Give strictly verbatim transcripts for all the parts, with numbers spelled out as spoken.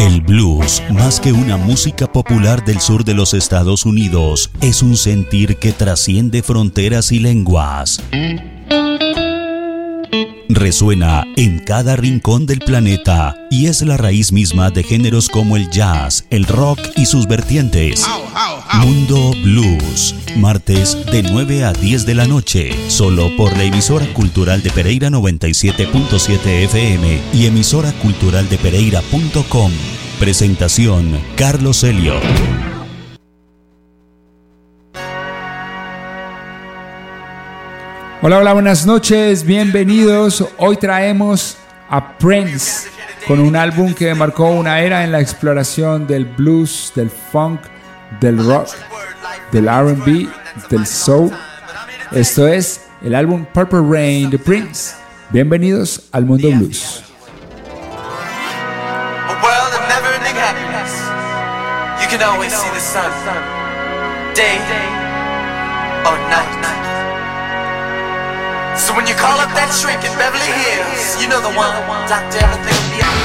El blues, más que una música popular del sur de los Estados Unidos, es un sentir que trasciende fronteras y lenguas. Resuena en cada rincón del planeta y es la raíz misma de géneros como el jazz, el rock y sus vertientes. Mundo Blues, martes de nueve a diez de la noche, solo por la emisora cultural de Pereira noventa y siete punto siete F M y emisora cultural de pereira punto com. Presentación, Carlos Elliott. Hola, hola, buenas noches, bienvenidos. Hoy traemos a Prince con un álbum que marcó una era en la exploración del blues, del funk, del rock, del R and B, del soul. Esto es el álbum Purple Rain de Prince. Bienvenidos al Mundo Blues. A world of never-ending happiness. You can always see the sun, day or night. So when you call up that shrink in Beverly Hills, you know the one, Doctor Everything will be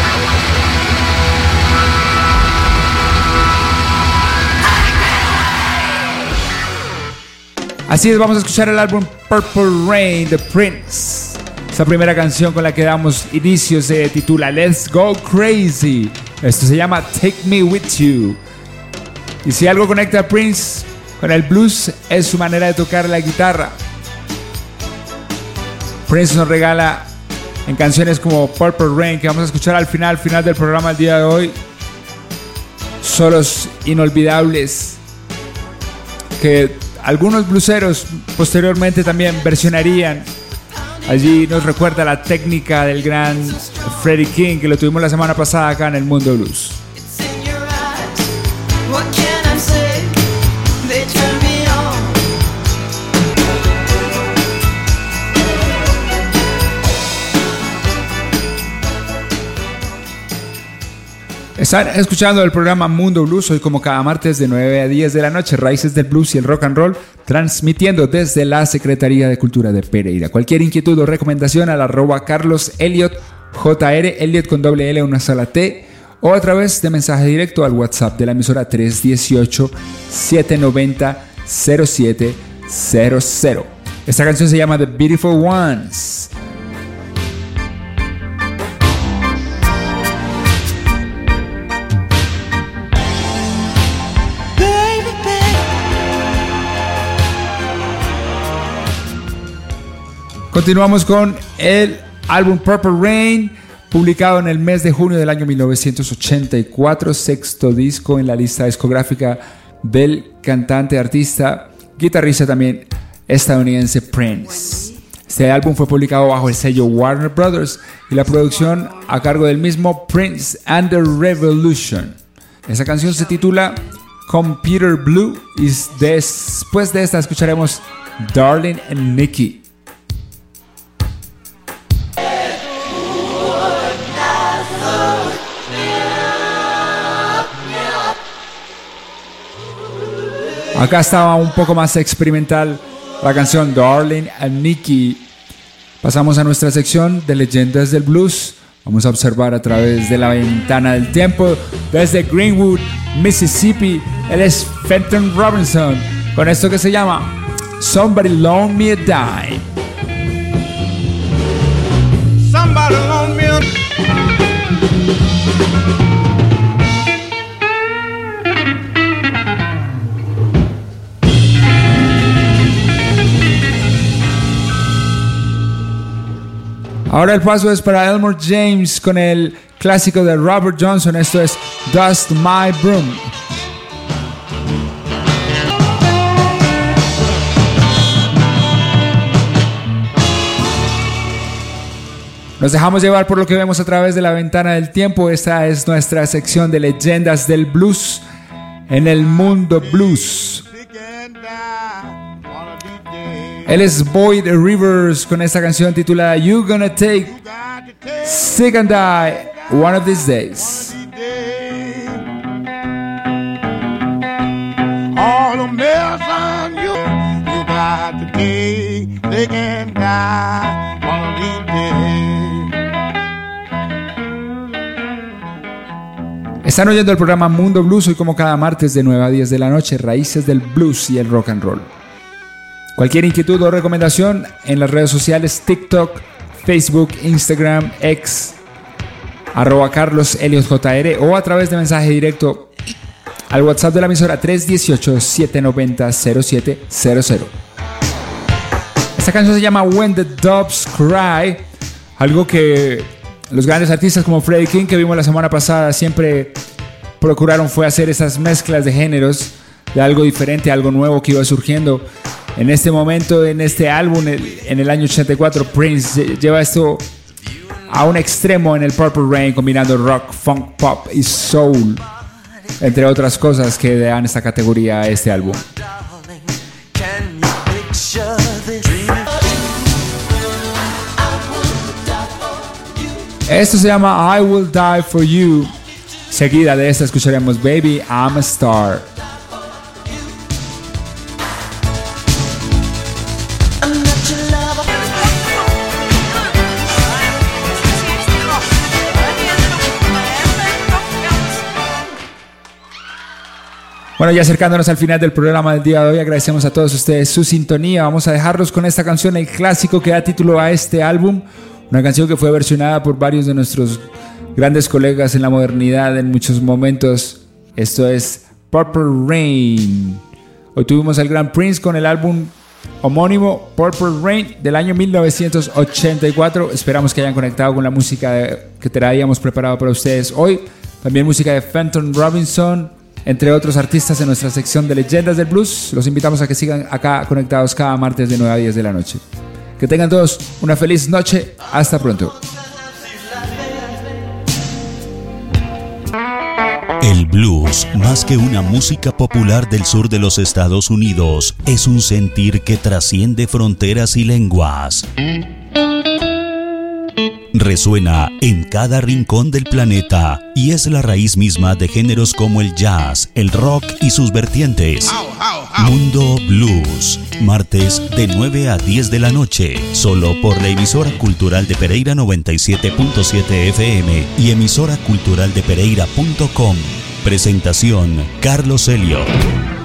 alright. Así es, vamos a escuchar el álbum Purple Rain de Prince. Esta primera canción con la que damos inicio se titula Let's Go Crazy. Esto se llama Take Me With You. Y si algo conecta a Prince con el blues es su manera de tocar la guitarra. Prince nos regala en canciones como Purple Rain, que vamos a escuchar al final, final del programa el día de hoy, solos inolvidables que algunos blueseros posteriormente también versionarían. Allí nos recuerda la técnica del gran Freddie King, que lo tuvimos la semana pasada acá en el Mundo Blues. Están escuchando el programa Mundo Blues, hoy como cada martes de nueve a diez de la noche, raíces del blues y el rock and roll, transmitiendo desde la Secretaría de Cultura de Pereira. Cualquier inquietud o recomendación al arroba Carlos Elliott, J R, Elliott con doble L, una sola T, o a través de mensaje directo al WhatsApp de la emisora tres uno ocho, siete nueve cero, cero siete cero cero. Esta canción se llama The Beautiful Ones. Continuamos con el álbum Purple Rain, publicado en el mes de junio del año mil novecientos ochenta y cuatro, sexto disco en la lista discográfica del cantante, artista, guitarrista también estadounidense Prince. Este álbum fue publicado bajo el sello Warner Brothers y la producción a cargo del mismo Prince and the Revolution. Esa canción se titula Computer Blue y después de esta escucharemos Darling and Nikki. Acá estaba un poco más experimental la canción Darling and Nikki. Pasamos a nuestra sección de leyendas del blues. Vamos a observar a través de la ventana del tiempo desde Greenwood, Mississippi. Él es Fenton Robinson con esto que se llama Somebody Loan Me a Dime. Somebody loan me a Ahora el paso es para Elmore James con el clásico de Robert Johnson. Esto es Dust My Broom. Nos dejamos llevar por lo que vemos a través de la ventana del tiempo. Esta es nuestra sección de leyendas del blues en el Mundo Blues. Él es Boyd Rivers con esta canción titulada You Gonna Take Sick and Die One of These Days. all the mess on you, you got to take sick and die one of these days. Están oyendo el programa Mundo Blues hoy como cada martes de nueve a diez de la noche, raíces del blues y el rock and roll. Cualquier inquietud o recomendación en las redes sociales TikTok, Facebook, Instagram, X, arroba Carlos Elios J R o a través de mensaje directo al WhatsApp de la emisora tres uno ocho, siete nueve cero, cero siete cero cero. Esta canción se llama When the Doves Cry, algo que los grandes artistas como Freddie King que vimos la semana pasada siempre procuraron fue hacer esas mezclas de géneros, de algo diferente, algo nuevo que iba surgiendo. En este momento, en este álbum, en el año ochenta y cuatro, Prince lleva esto a un extremo en el Purple Rain, combinando rock, funk, pop y soul, entre otras cosas que dan esta categoría a este álbum. Esto se llama I Will Die For You. Seguida de esta escucharemos Baby I'm a Star. Bueno, ya acercándonos al final del programa del día de hoy, agradecemos a todos ustedes su sintonía. Vamos a dejarlos con esta canción, el clásico que da título a este álbum. Una canción que fue versionada por varios de nuestros grandes colegas en la modernidad en muchos momentos. Esto es Purple Rain. Hoy tuvimos al gran Prince con el álbum homónimo Purple Rain del año mil novecientos ochenta y cuatro. Esperamos que hayan conectado con la música que traíamos preparado para ustedes hoy. También música de Fenton Robinson, entre otros artistas en nuestra sección de Leyendas del Blues. Los invitamos a que sigan acá conectados cada martes de nueve a diez de la noche. Que tengan todos una feliz noche. Hasta pronto. El blues, más que una música popular del sur de los Estados Unidos, es un sentir que trasciende fronteras y lenguas. Resuena en cada rincón del planeta y es la raíz misma de géneros como el jazz, el rock y sus vertientes. Mundo Blues, martes de nueve a diez de la noche, solo por la emisora cultural de Pereira noventa y siete punto siete F M y emisora cultural de Pereira punto com. Presentación Carlos Elliot.